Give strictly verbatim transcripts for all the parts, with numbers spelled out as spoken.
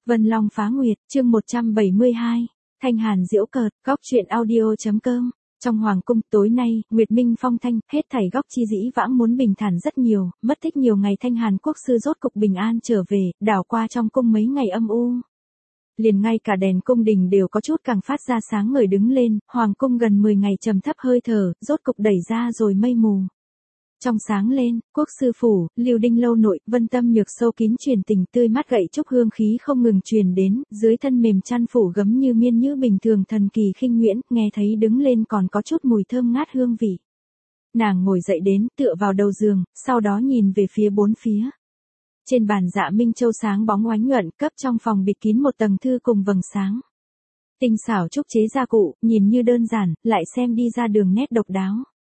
Vân Long phá nguyệt, chương một trăm bảy mươi hai. Thanh Hàn giễu cợt, góc truyện audio.com. Trong hoàng cung tối nay, Nguyệt Minh phong thanh, hết thảy góc chi dĩ vãng muốn bình thản rất nhiều, mất tích nhiều ngày Thanh Hàn quốc sư rốt cục bình an trở về, đảo qua trong cung mấy ngày âm u. Liền ngay cả đèn cung đình đều có chút càng phát ra sáng ngời đứng lên, hoàng cung gần mười ngày trầm thấp hơi thở, rốt cục đẩy ra rồi mây mù. Trong sáng lên, quốc sư phủ, Lưu Đinh lâu nội, Vân Tâm Nhược sâu kín truyền tình tươi mát gậy trúc hương khí không ngừng truyền đến, dưới thân mềm chăn phủ gấm như miên nhữ bình thường thần kỳ khinh nguyễn, nghe thấy đứng lên còn có chút mùi thơm ngát hương vị. Nàng ngồi dậy đến, tựa vào đầu giường, sau đó nhìn về phía bốn phía. Trên bàn dạ minh châu sáng bóng oánh nhuận, cấp trong phòng bịt kín một tầng thư cùng vầng sáng. Tinh xảo trúc chế gia cụ, nhìn như đơn giản, lại xem đi ra đường nét độc đáo.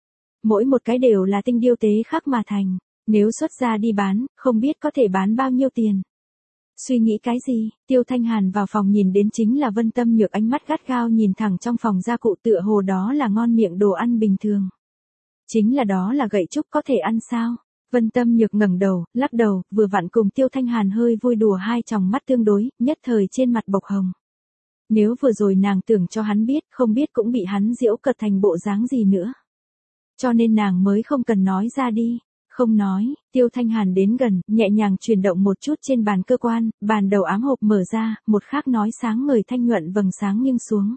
Mỗi một cái đều là tinh điêu tế khắc mà thành, nếu xuất ra đi bán, không biết có thể bán bao nhiêu tiền. Suy nghĩ cái gì, Tiêu Thanh Hàn vào phòng nhìn đến chính là Vân Tâm Nhược, ánh mắt gắt gao nhìn thẳng trong phòng gia cụ, tựa hồ đó là ngon miệng đồ ăn bình thường. Chính là đó là gậy trúc có thể ăn sao? Vân Tâm Nhược ngẩng đầu, lắc đầu, vừa vặn cùng Tiêu Thanh Hàn hơi vui đùa hai tròng mắt tương đối, nhất thời trên mặt bộc hồng. Nếu vừa rồi nàng tưởng cho hắn biết, không biết cũng bị hắn giễu cợt thành bộ dáng gì nữa. Cho nên nàng mới không cần nói ra đi. Không nói, Tiêu Thanh Hàn đến gần, nhẹ nhàng chuyển động một chút trên bàn cơ quan, bàn đầu ám hộp mở ra, một khác nói sáng ngời thanh nhuận vầng sáng nghiêng xuống.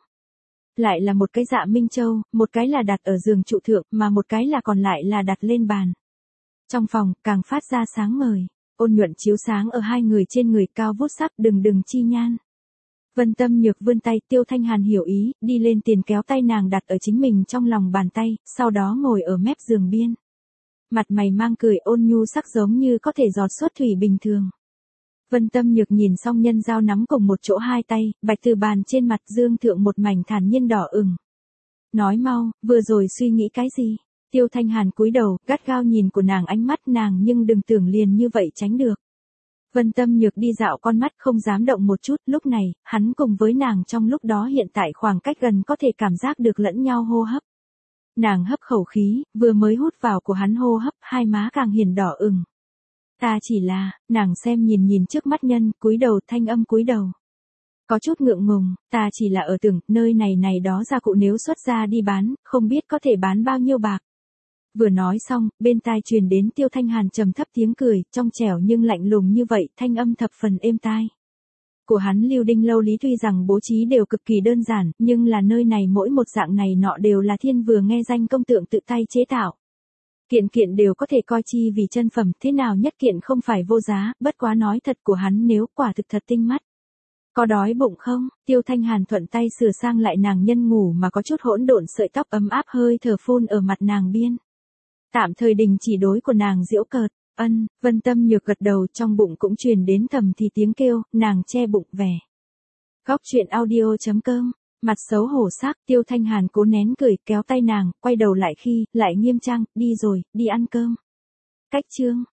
Lại là một cái dạ minh châu, một cái là đặt ở giường trụ thượng, mà một cái là còn lại là đặt lên bàn. Trong phòng, càng phát ra sáng ngời, ôn nhuận chiếu sáng ở hai người trên người cao vút sắc đừng đừng chi nhan. Vân Tâm Nhược vươn tay, Tiêu Thanh Hàn hiểu ý, đi lên tiền kéo tay nàng đặt ở chính mình trong lòng bàn tay, sau đó ngồi ở mép giường biên. Mặt mày mang cười ôn nhu sắc giống như có thể giọt xuất thủy bình thường. Vân Tâm Nhược nhìn xong nhân dao nắm cùng một chỗ hai tay, bạch từ bàn trên mặt dương thượng một mảnh thản nhiên đỏ ửng. Nói mau, vừa rồi suy nghĩ cái gì? Tiêu Thanh Hàn cúi đầu, gắt gao nhìn của nàng ánh mắt nàng nhưng đừng tưởng liền như vậy tránh được. Vân Tâm Nhược đi dạo con mắt không dám động một chút, lúc này, hắn cùng với nàng trong lúc đó hiện tại khoảng cách gần có thể cảm giác được lẫn nhau hô hấp. Nàng hấp khẩu khí, vừa mới hút vào của hắn hô hấp, hai má càng hiền đỏ ửng. Ta chỉ là, nàng xem nhìn nhìn trước mắt nhân, cúi đầu thanh âm cúi đầu. Có chút ngượng ngùng, ta chỉ là ở tưởng, nơi này này đó gia cụ nếu xuất ra đi bán, không biết có thể bán bao nhiêu bạc. Vừa nói xong, bên tai truyền đến Tiêu Thanh Hàn trầm thấp tiếng cười, trong trẻo nhưng lạnh lùng như vậy, thanh âm thập phần êm tai. Của hắn Lưu Đinh lâu lý tuy rằng bố trí đều cực kỳ đơn giản, nhưng là nơi này mỗi một dạng này nọ đều là thiên vừa nghe danh công tượng tự tay chế tạo. Kiện kiện đều có thể coi chi vì chân phẩm, thế nào nhất kiện không phải vô giá, bất quá nói thật của hắn nếu quả thực thật tinh mắt. Có đói bụng không? Tiêu Thanh Hàn thuận tay sửa sang lại nàng nhân ngủ mà có chút hỗn độn sợi tóc ấm áp hơi thở phun ở mặt nàng biên. Tạm thời đình chỉ đối của nàng giễu cợt, ân, Vân Tâm Nhược gật đầu, trong bụng cũng truyền đến thầm thì tiếng kêu, nàng che bụng vẻ. Góc truyện audio.com, mặt xấu hổ sắc, Tiêu Thanh Hàn cố nén cười, kéo tay nàng, quay đầu lại khi, lại nghiêm trang, đi rồi, đi ăn cơm. Cách chương,